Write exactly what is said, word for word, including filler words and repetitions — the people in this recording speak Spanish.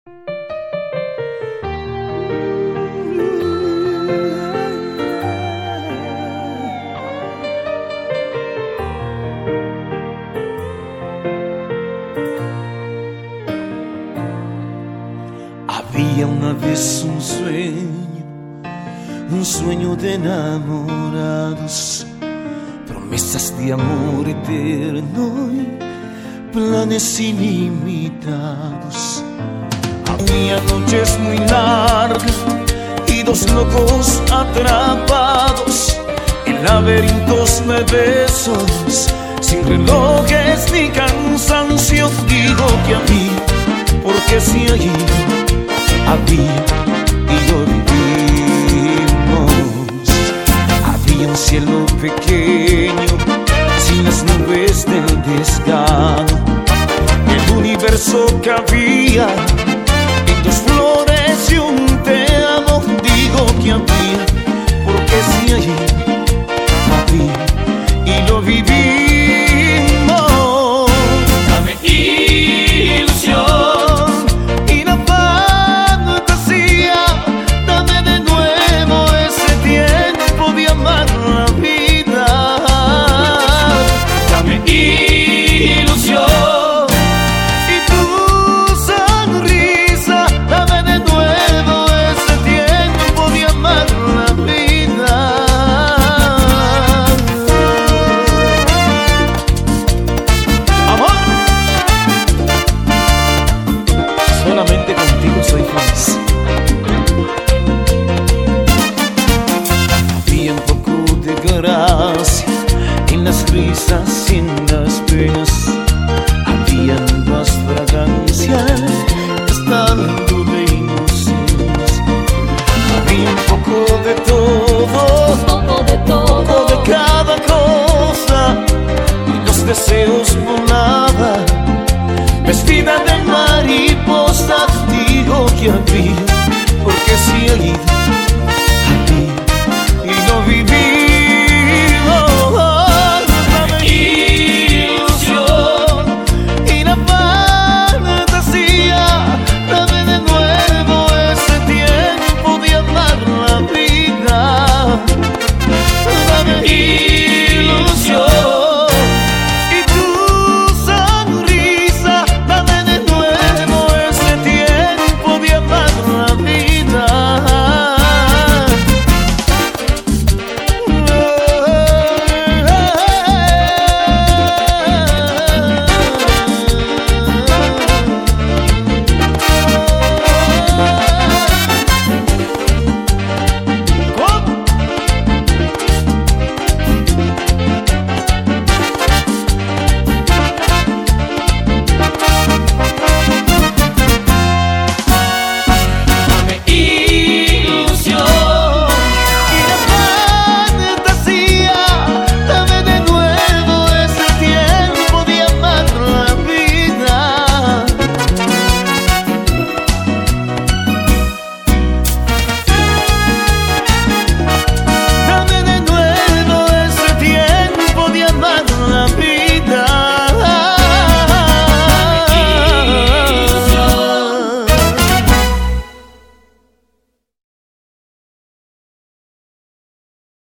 Había una vez un sueño, un sueño de enamorados, promesas de amor eterno y planes ilimitados. Había noches muy largas y dos locos atrapados en laberintos de besos, sin relojes ni cansancio. Digo que a mí, porque si allí había